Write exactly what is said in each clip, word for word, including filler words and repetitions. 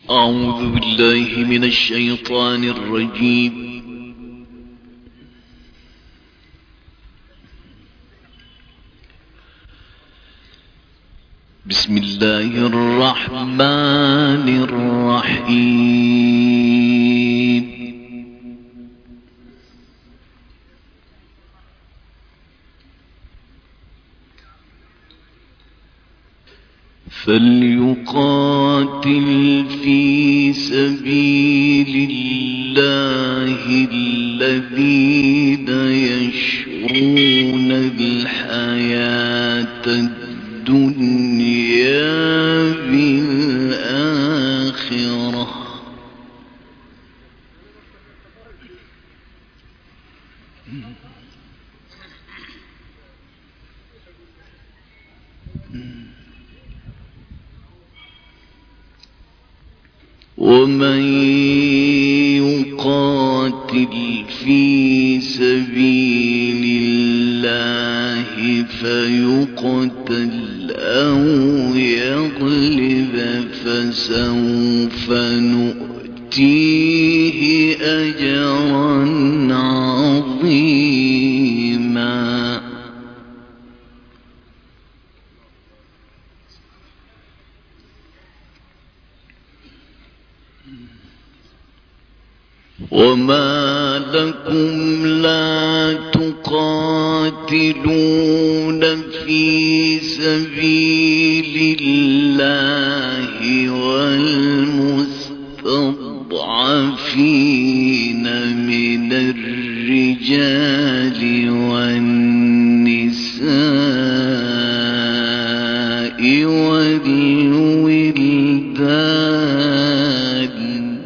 أعوذ بالله من الشيطان الرجيم. بسم الله الرحمن الرحيم. فليقاتل في سبيل الله الذين يشرون الحياة الدنيا بالآخرة ومن يقاتل في سبيل الله فيقتل أو يغلب فسوف نؤتيه أجرا عظيما. وما لكم لا تقاتلون في سبيل الله والمستضعفين من الرجال والنساء والولدان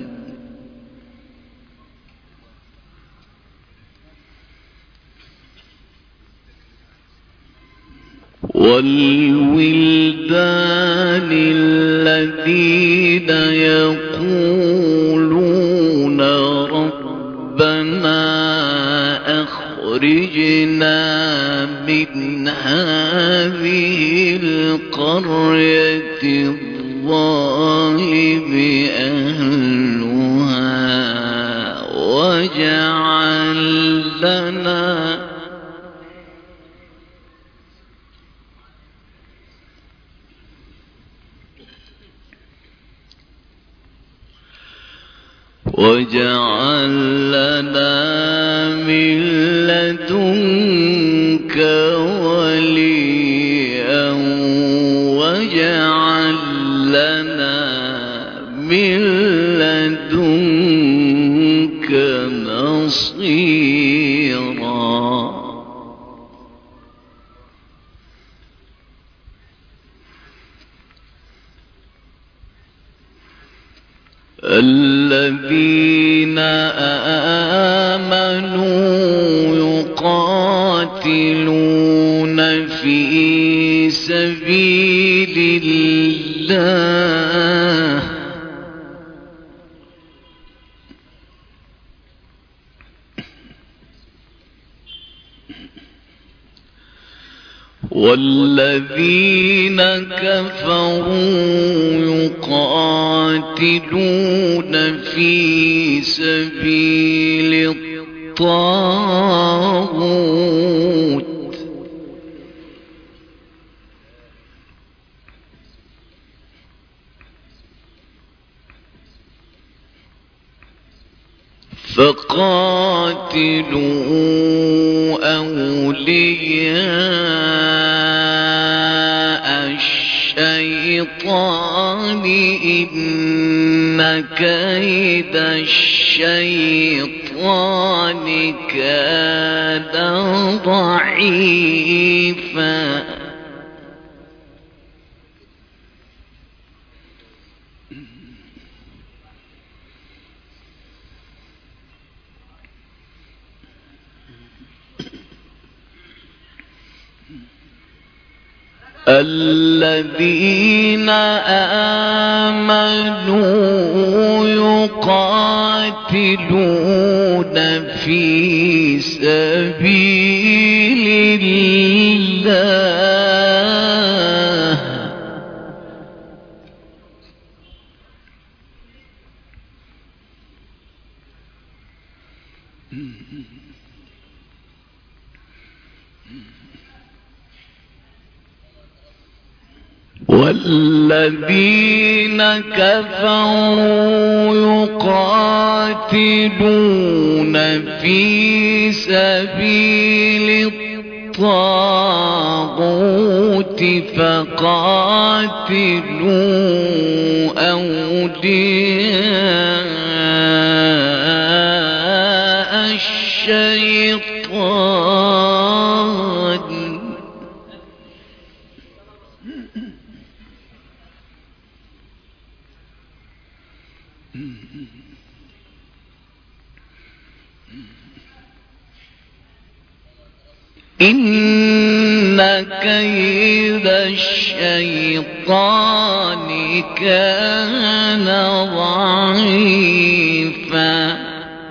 والولدان الذين يقولون ربنا أخرجنا من هذه القرية الظالم أهلها واجعل لنا واجعل لنا من لدنك وليا واجعل لنا من لدنك نصيرا. الذين آمنوا يقاتلون في سبيل الله والذين كفروا يقاتلون في سبيل الطاغوت فقاتلوا أولياء الشيطان إن كيد الشيطان كان ضعيفا. الذين آمنوا يقاتلون في سبيل الله والذين كفروا يقاتلون في سبيل الطاغوت فقاتلوا أولياء الشيطان إن كيد الشيطان كان ضعيفا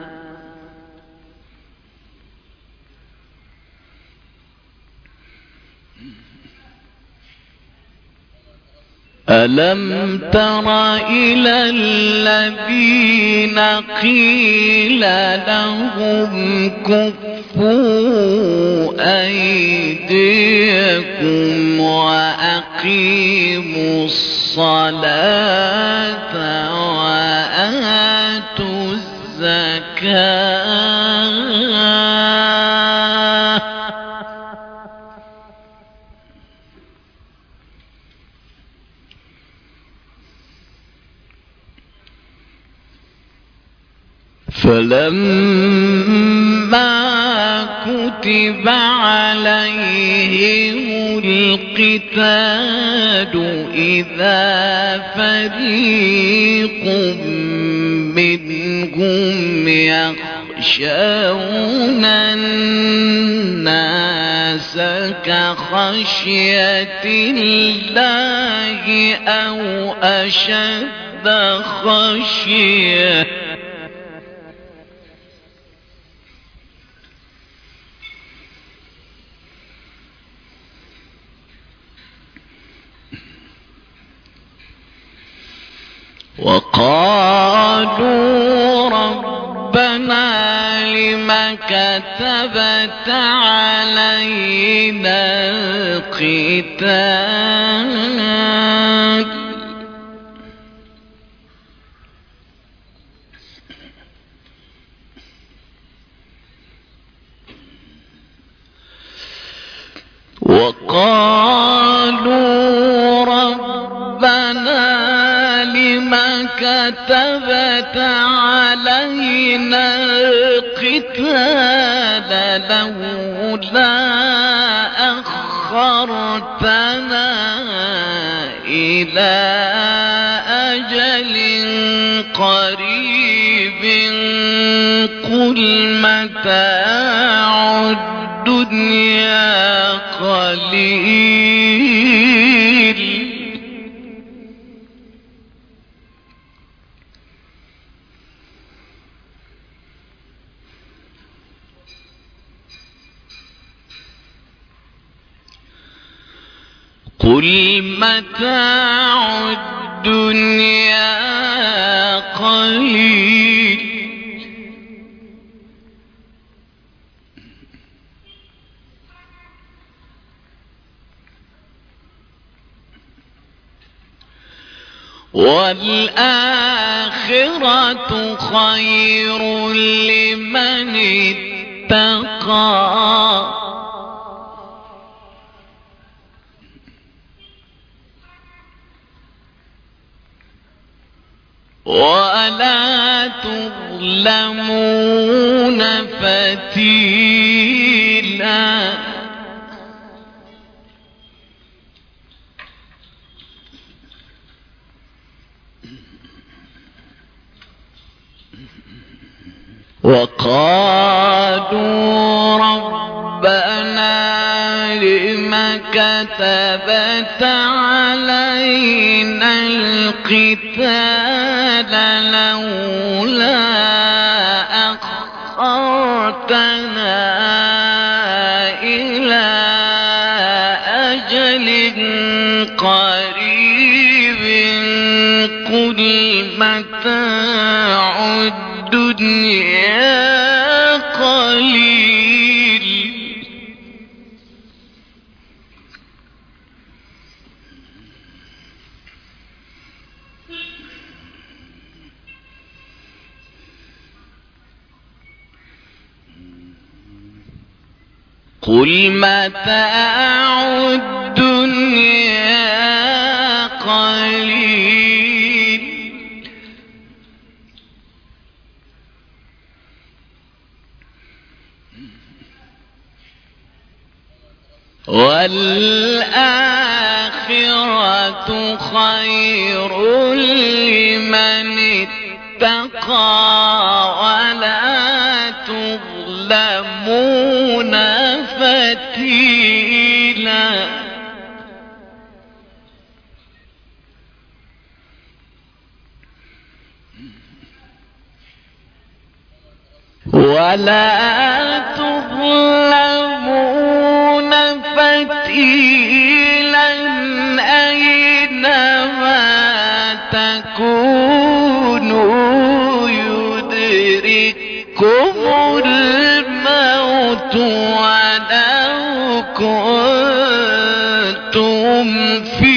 ألم تر إلى الذين قيل لهم كفوا أيديكم وأقيموا الصلاة وآتوا الزكاة فلما كتب عليهم القتال إذا فريق منهم يخشون الناس كخشية الله أو أشد خشية وقالوا ربنا لم كتبت علينا القتال وقالوا ربنا لما كتبت علينا القتال لولا أخرتنا إلى أجل قريب قل متاع الدنيا قليل قل متاع الدنيا قليل والآخرة خير لمن اتقى ولا تظلمون فتيلا وقالوا ربنا لم كتبت علينا القتال لولا أخرتنا إلى أجل قريب قل متاع الدنيا قل متاع الدنيا قليل والآخرة خير لمن اتقى ولا تظلمون فتيلا ولا تظلمون فتيلا أينما تكونوا يدرككم الموت ولو كنتم في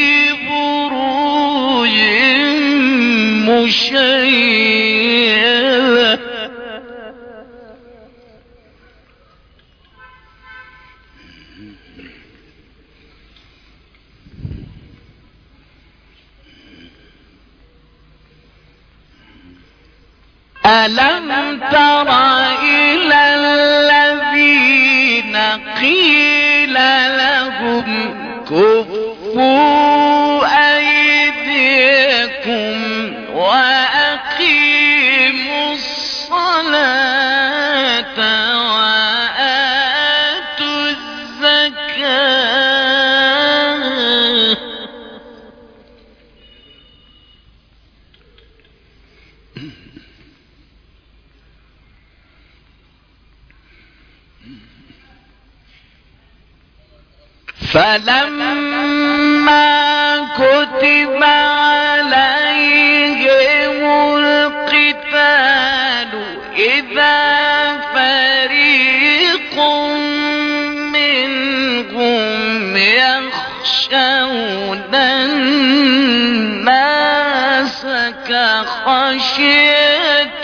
بروج مشيدة ألم تر إلى الذين قيل لهم كفوا أيديكم وأقيموا الصلاة وآتوا الزكاة فلما كتب عليهم القتال إذا فريق منهم يخشون الناس كخشية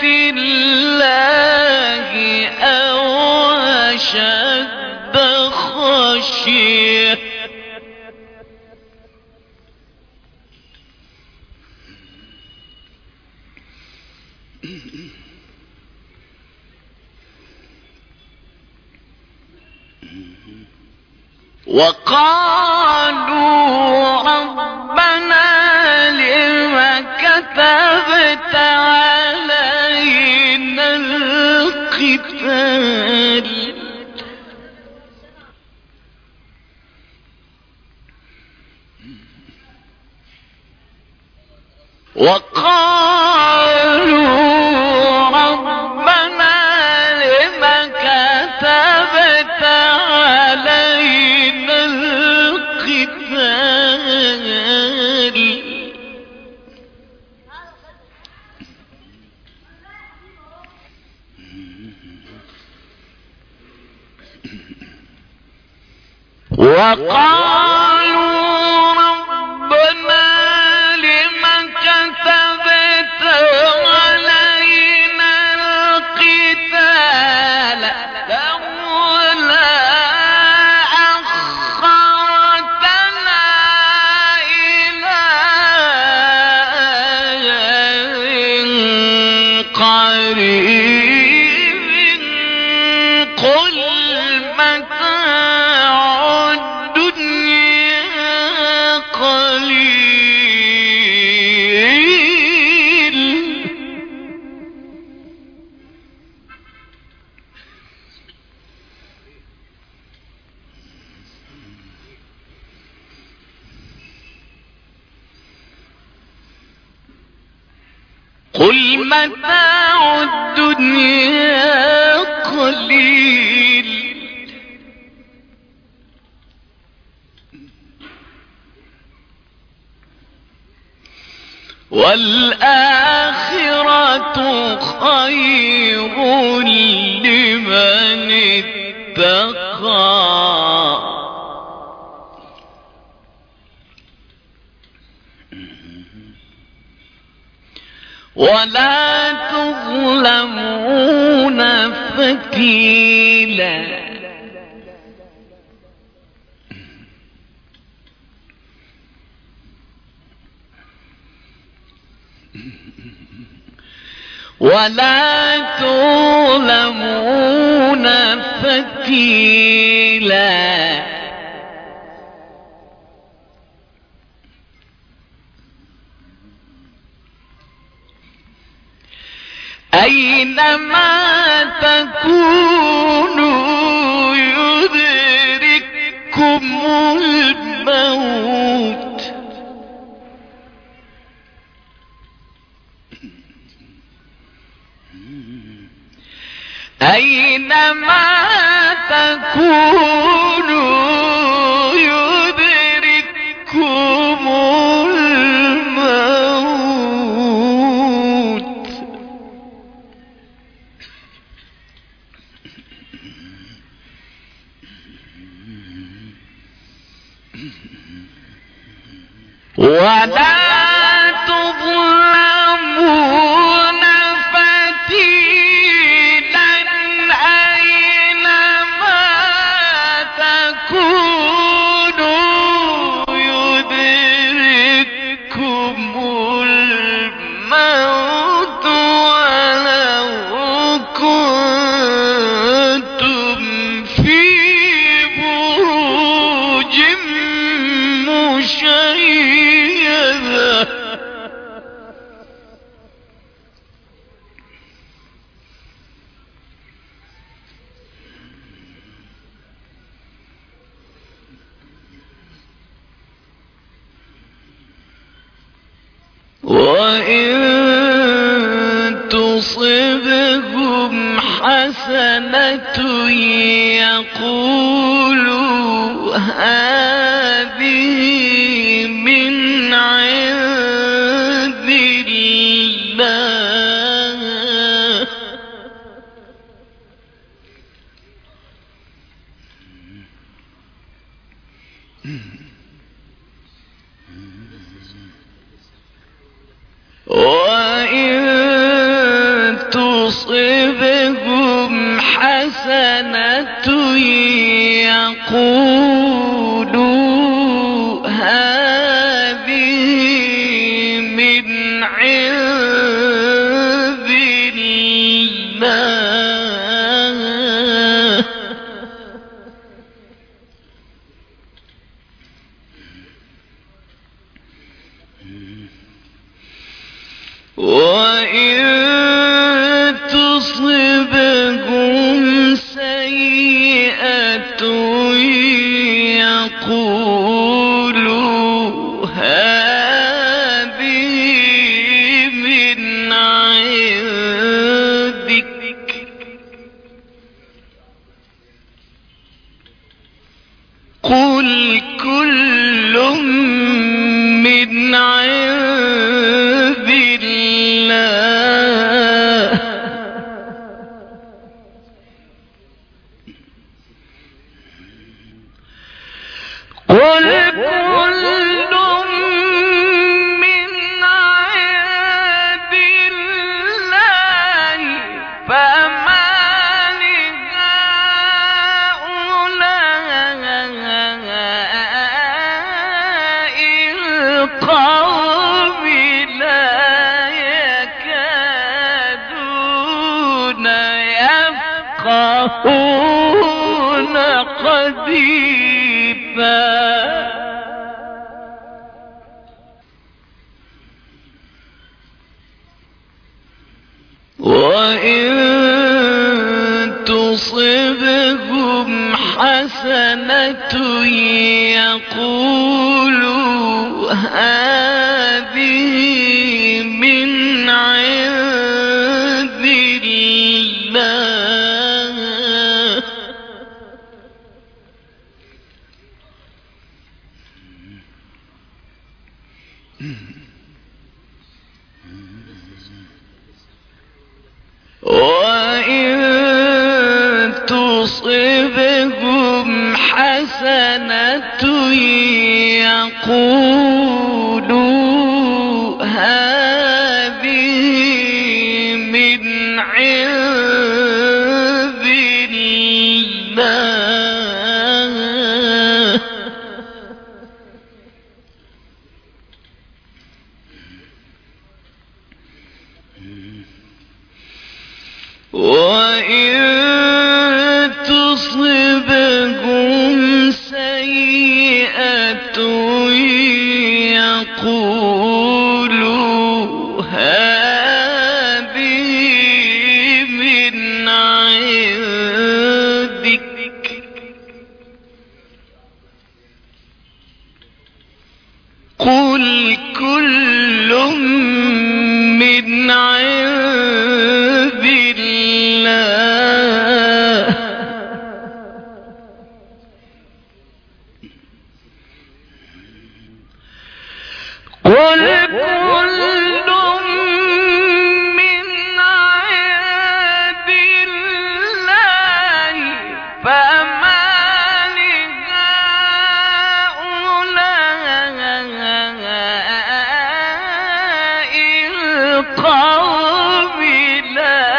الله أو أشد خشية وقالوا ربنا لم كتبت علينا القتال وقالوا ربنا لم كتبت علينا القتال وقالوا ربنا لم كتبت علينا القتال لولا أخرتنا إلى أجل قريب قل متاع الدنيا قليل قل متاع الدنيا قليل والآخرة خير لمن اتقى ولا تظلمون فتيلا ولا تظلمون فتيلا. أينما تكونوا يدرككم الموت. أينما تكونوا يدرككم الموت. ولا تظلمون فتيلا. أينما تكونوا يدرككم الموت ولو كنتم في بروج مشيدة. وإن تصبهم حسنة يقولوا هذه من عند الله. وإن تصبهم حسنة يقولوا هذه من عند الله. وإن تصبهم سيئة يقولوا هذه من عندك. قل كل من عند الله. قل كل من عند الله فما لهؤلاء القوم لا يكادون يفقهون حديثا. وإن تصبهم حسنة يقولوا هذه من عند الله. وإن تصبهم حسنة يقولوا هذه من عند الله. وإن تصبهم سيئة يقولوا هذه من عندك قل كل من عند الله قل كل من عند الله فما القوم لا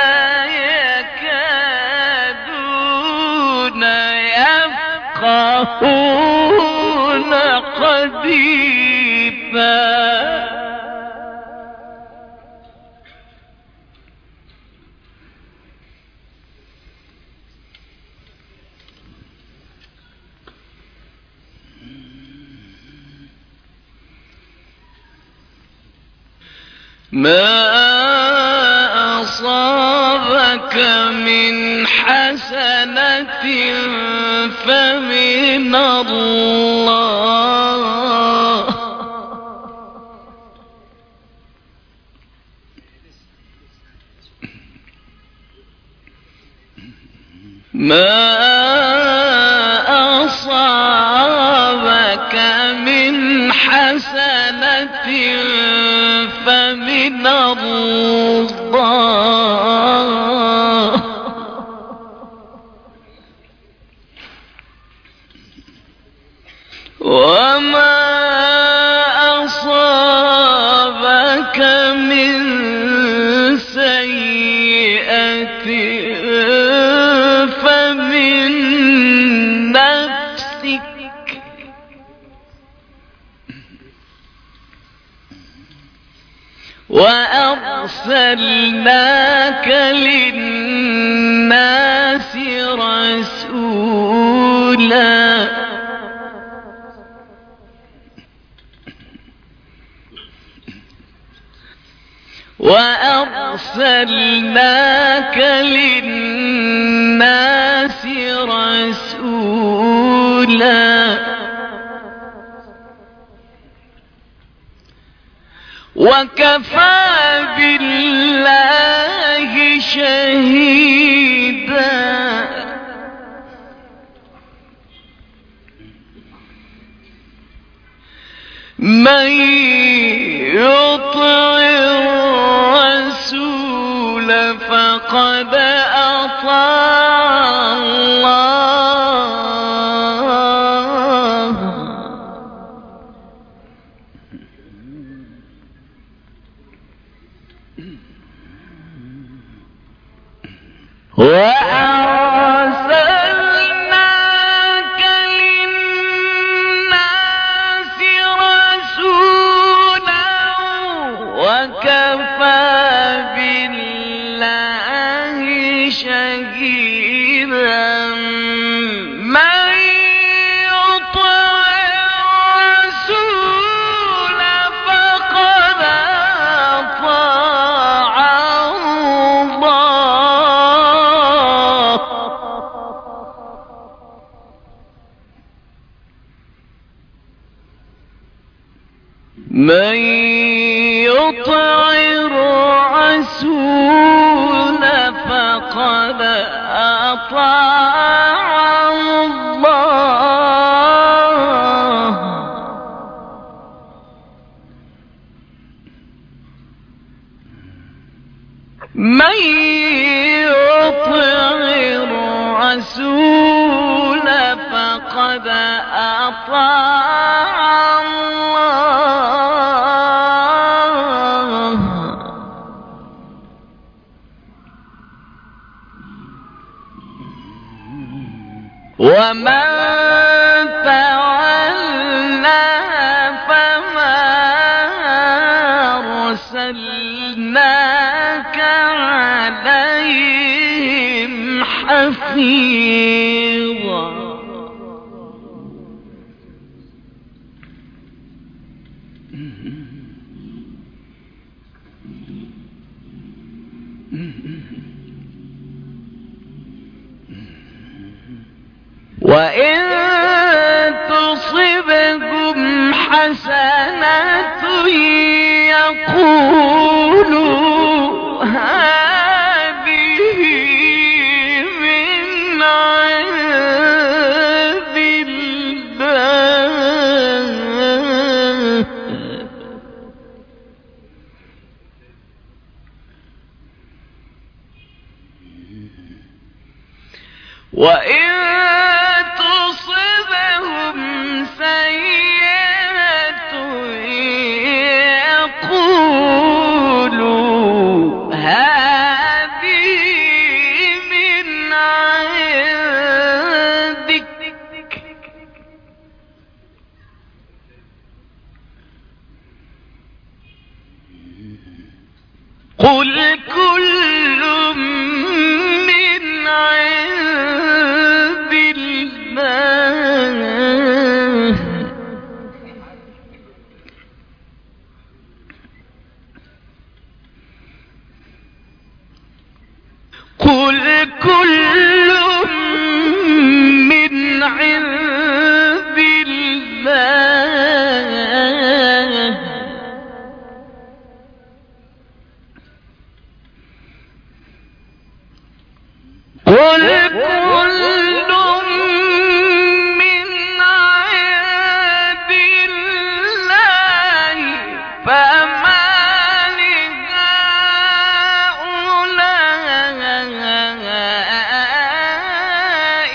يكادون يفقهون حديثا ما أصابك من حسنة فمن الله ما أصابك من حسنة فمن الله وما أصابك من سيئة فمن نفسك وأرسلناك للناس رسولا وأرسلناك للناس رسولا وكفى بالله شهيدا من يطع الرسول فقد أطاع الله وأرسلناك للناس رسولا وكفى بالله شهيدا من يطع الرسول فقد أطاع الله من يطع الرسول فقد أطاع الله من يطع الرسول فقد أطاع الله ومن تولى فما أرسلناك عليهم حفيظا وإن تصبكم حسنة يقولوا هذه من عند الله وإن تصبهم سيئة يقولوا هذه من عندك قل كل من عند الله قل كل من عند الله قل كل من عند الله فما لهؤلاء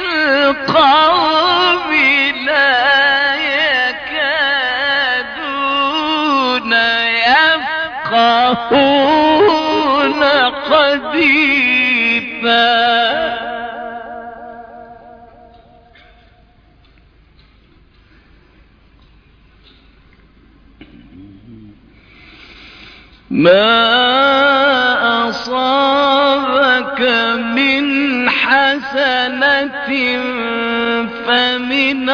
القوم لا يكادون يفقهون حديثا ما أصابك من حسنة فمن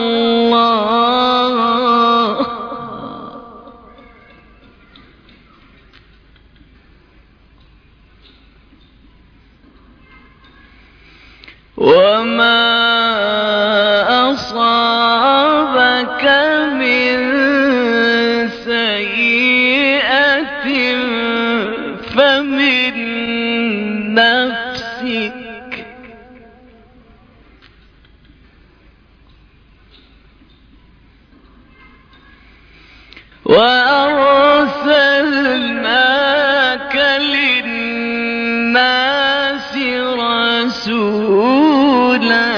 الله وما أصابك من سيئة فمن نفسك وأرسلناك للناس رسولا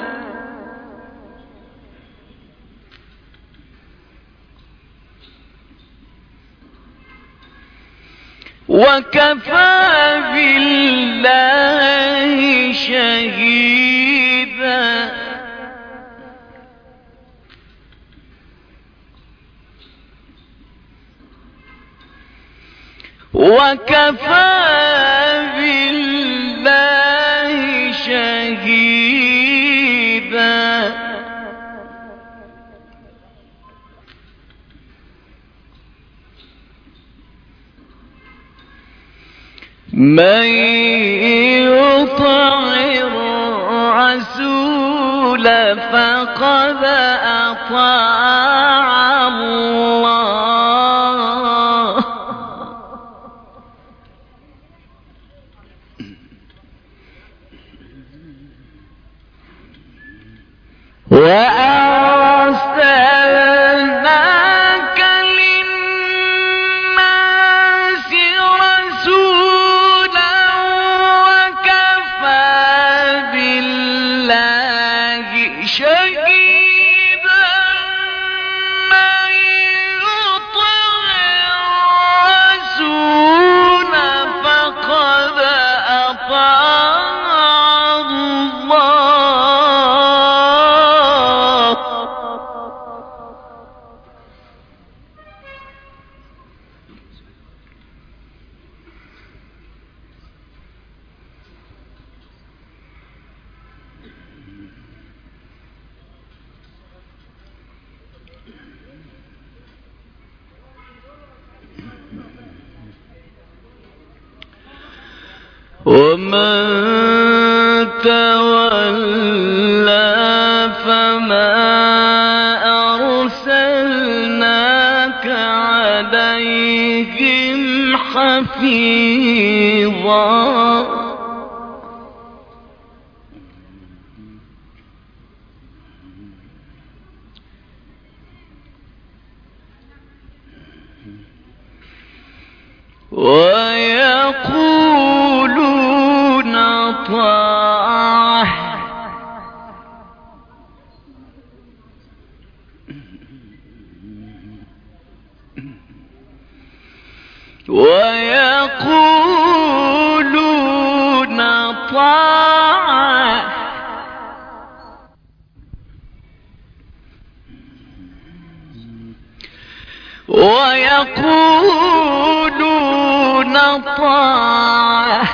وكفى بالله شهيدا وكفى بالله شهيدا من يطع الرسول فقد أطاع الله وأرسلناك للناس رسولا وكفى بالله شهيدا من يطع الرسول فقد أطاع الله ومن تولى فما أرسلناك عليهم حفيظا ويقولون طاعة ويقولون طاعة ويقولون طاعة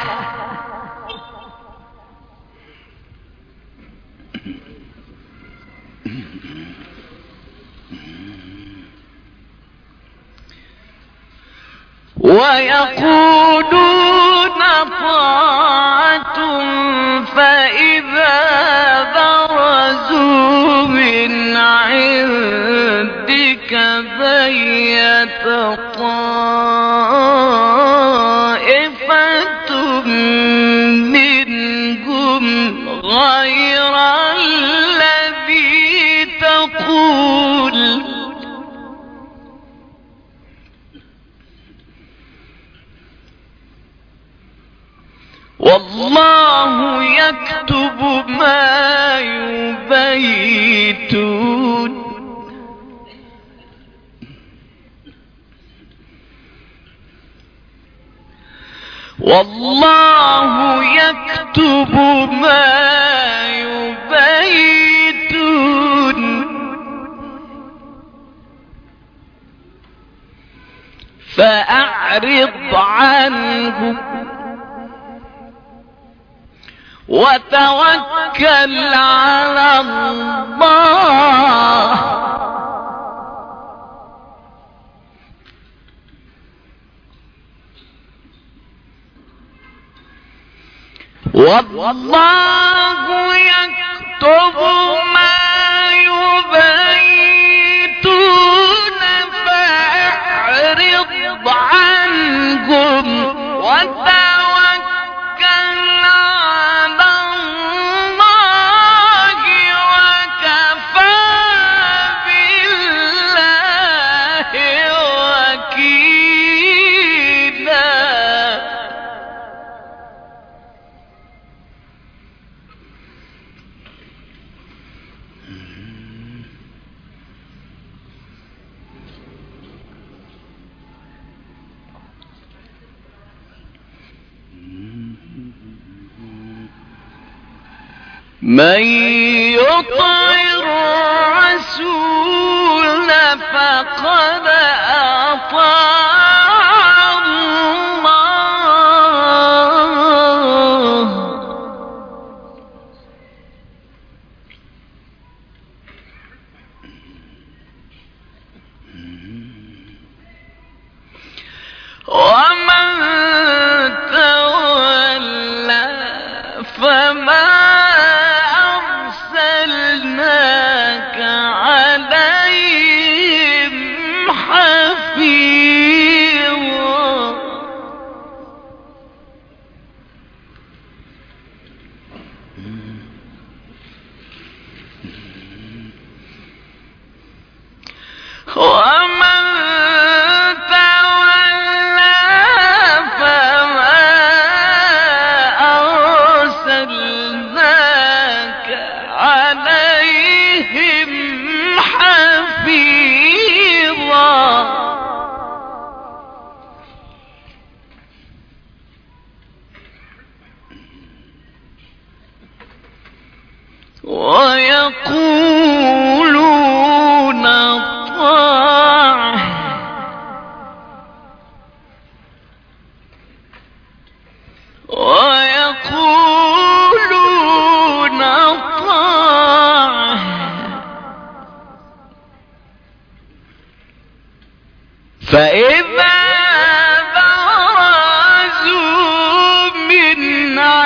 ويقولون طاعة فإذا برزوا من عندك بيت طائفة منهم غير الذي تقول والله يكتب ما يبيتون والله يكتب ما يبيتون فأعرض عنهم وتوكل على الله والله يكتب ما يبيتون فأعرض عنهم وتوكل على الله وكفى بالله وكيلا من يطع الرسول فقد أطاع الله ومن تولى فما أرسلناك عليهم حفيظا ومن تولى فما أرسلناك عليهم حفيظا ويقولون طاعة ويقولون طاعة فإذا برزوا من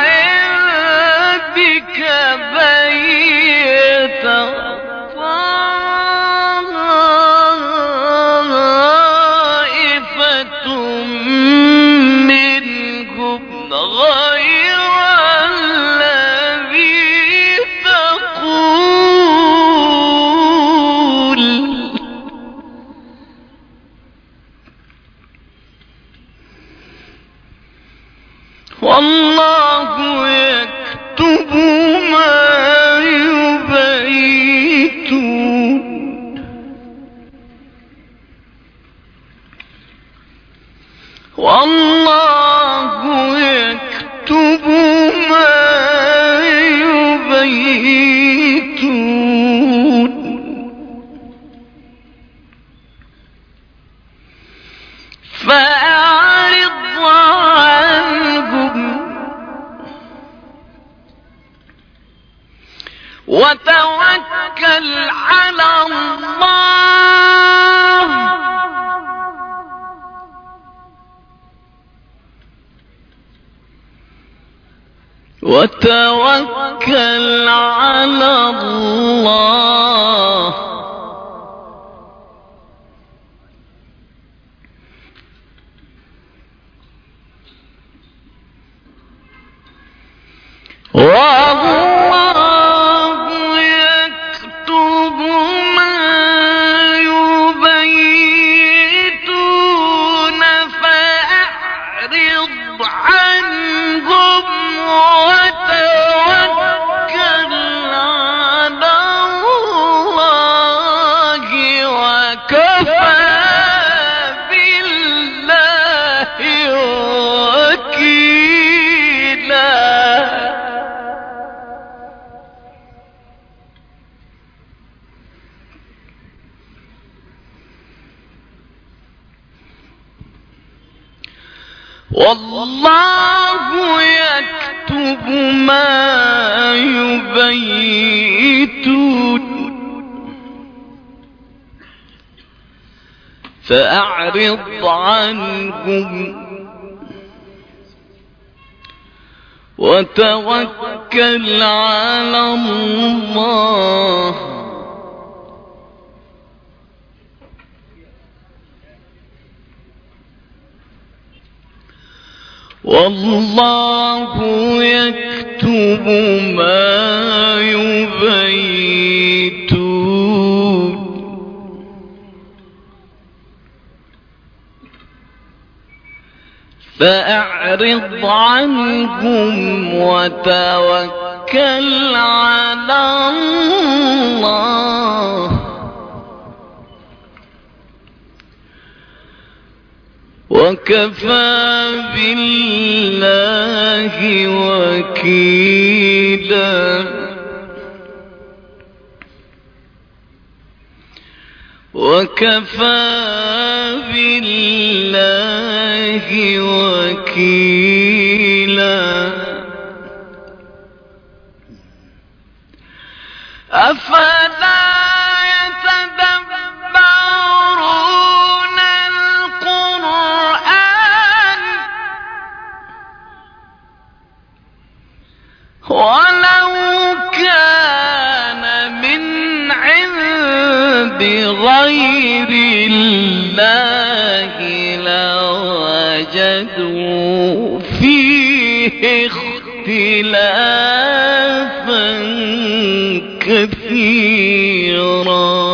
والله يكتب ما يبيتون والله يكتب ما يبيتون فأعرض عنهم وتوكل على الله وتوكل على الله والله يكتب ما يبيتون فأعرض عنهم وتوكل على الله وكفى بالله وكيلا والله يكتب ما يبيتون فأعرض عنهم وتوكل على الله والله يكتب ما يبيتون فأعرض عنهم وتوكل على الله وكفى بالله وكيلا وكفى بالله وكيلا أفلا يتدبرون القرآن ولو كان من عند غير الله لوجدوا فيه اختلافا كثيرا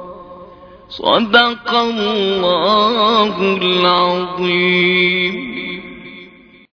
صدق الله العظيم.